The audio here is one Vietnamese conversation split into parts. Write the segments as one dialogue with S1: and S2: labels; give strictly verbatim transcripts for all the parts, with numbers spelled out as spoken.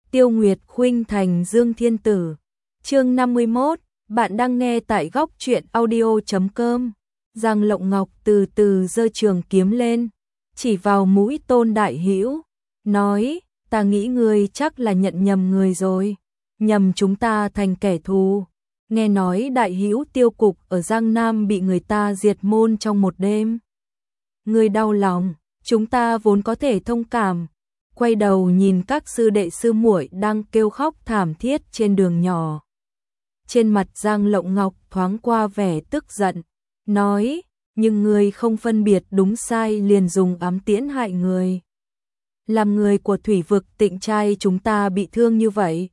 S1: Tiêu Nguyệt khuynh thành Dương Thiên Tử. Chương năm mươi mốt, bạn đang nghe tại góc truyện audio chấm com. Giang Lộng Ngọc từ từ giơ trường kiếm lên, chỉ vào mũi Tôn Đại Hữu, nói: "Ta nghĩ ngươi chắc là nhận nhầm người rồi, nhầm chúng ta thành kẻ thù. Nghe nói Đại Hữu Tiêu cục ở Giang Nam bị người ta diệt môn trong một đêm. Ngươi đau lòng, chúng ta vốn có thể thông cảm." Quay đầu nhìn các sư đệ sư muội đang kêu khóc thảm thiết trên đường nhỏ. Trên mặt Giang Lộng Ngọc thoáng qua vẻ tức giận, nói: "Nhưng ngươi không phân biệt đúng sai liền dùng ám tiễn hại người. Làm người của thủy vực Tịnh Trai chúng ta bị thương như vậy.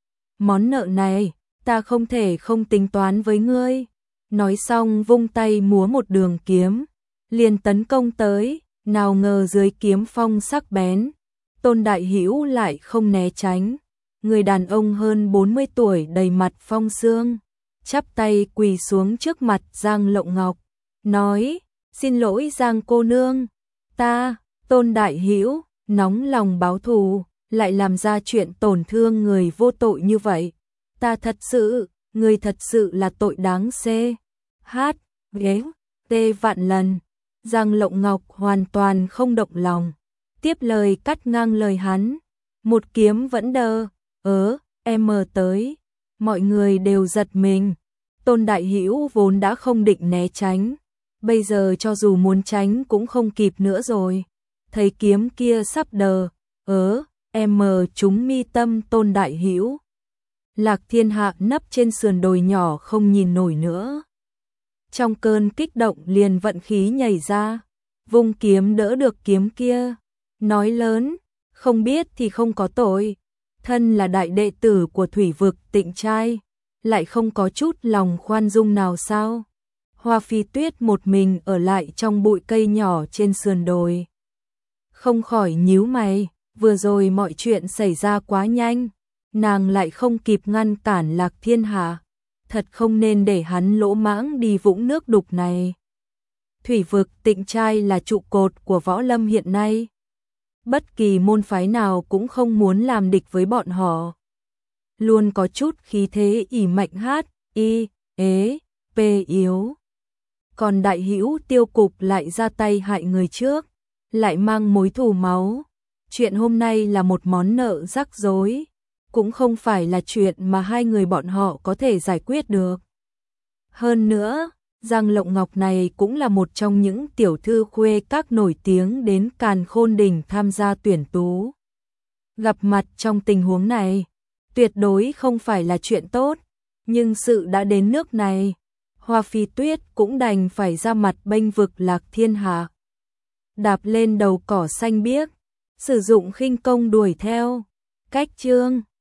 S1: Món nợ này, ta không thể không tính toán với ngươi." Nói xong vung tay múa một đường kiếm, liền tấn công tới, nào ngờ dưới kiếm phong sắc bén, Tôn Đại Hữu lại không né tránh. Người đàn ông hơn bốn mươi tuổi đầy mặt phong sương, chắp tay quỳ xuống trước mặt Giang Lộng Ngọc, nói: "Xin lỗi Giang cô nương, ta, Tôn Đại Hữu, nóng lòng báo thù, lại làm ra chuyện tổn thương người vô tội như vậy. Ta thật sự, người thật sự là tội đáng xê hát ghế tê vạn lần." Giang Lộng Ngọc hoàn toàn không động lòng, tiếp lời cắt ngang lời hắn: "Một kiếm vẫn đơ, ớ, em mờ tới." Mọi người đều giật mình. Tôn Đại Hữu vốn đã không định né tránh, bây giờ cho dù muốn tránh cũng không kịp nữa rồi. Thấy kiếm kia sắp đờ, ớ, em mờ trúng mi tâm Tôn Đại Hữu. Lạc Thiên Hạ nấp trên sườn đồi nhỏ không nhìn nổi nữa, trong cơn kích động liền vận khí nhảy ra, vung kiếm đỡ được kiếm kia, nói lớn: "Không biết thì không có tội, thân là đại đệ tử của thủy vực Tịnh Trai, lại không có chút lòng khoan dung nào sao?" Hoa Phi Tuyết một mình ở lại trong bụi cây nhỏ trên sườn đồi, không khỏi nhíu mày. Vừa rồi mọi chuyện xảy ra quá nhanh, nàng lại không kịp ngăn cản Lạc Thiên Hạ, thật không nên để hắn lỗ mãng đi vũng nước đục này. Thủy vực Tịnh Trai là trụ cột của võ lâm hiện nay, bất kỳ môn phái nào cũng không muốn làm địch với bọn họ. Luôn có chút khí thế ỷ mạnh hát, y, ế, p yếu. Còn Đại Hữu Tiêu cục lại ra tay hại người trước, lại mang mối thù máu. Chuyện hôm nay là một món nợ rắc rối, cũng không phải là chuyện mà hai người bọn họ có thể giải quyết được. Hơn nữa, Giang Lộng Ngọc này cũng là một trong những tiểu thư khuê các nổi tiếng đến Càn Khôn Đỉnh tham gia tuyển tú. Gặp mặt trong tình huống này, tuyệt đối không phải là chuyện tốt, nhưng sự đã đến nước này, Hoa Phi Tuyết cũng đành phải ra mặt bênh vực Lạc Thiên Hạ. Đạp lên đầu cỏ xanh biếc, sử dụng khinh công đuổi theo. Cách chương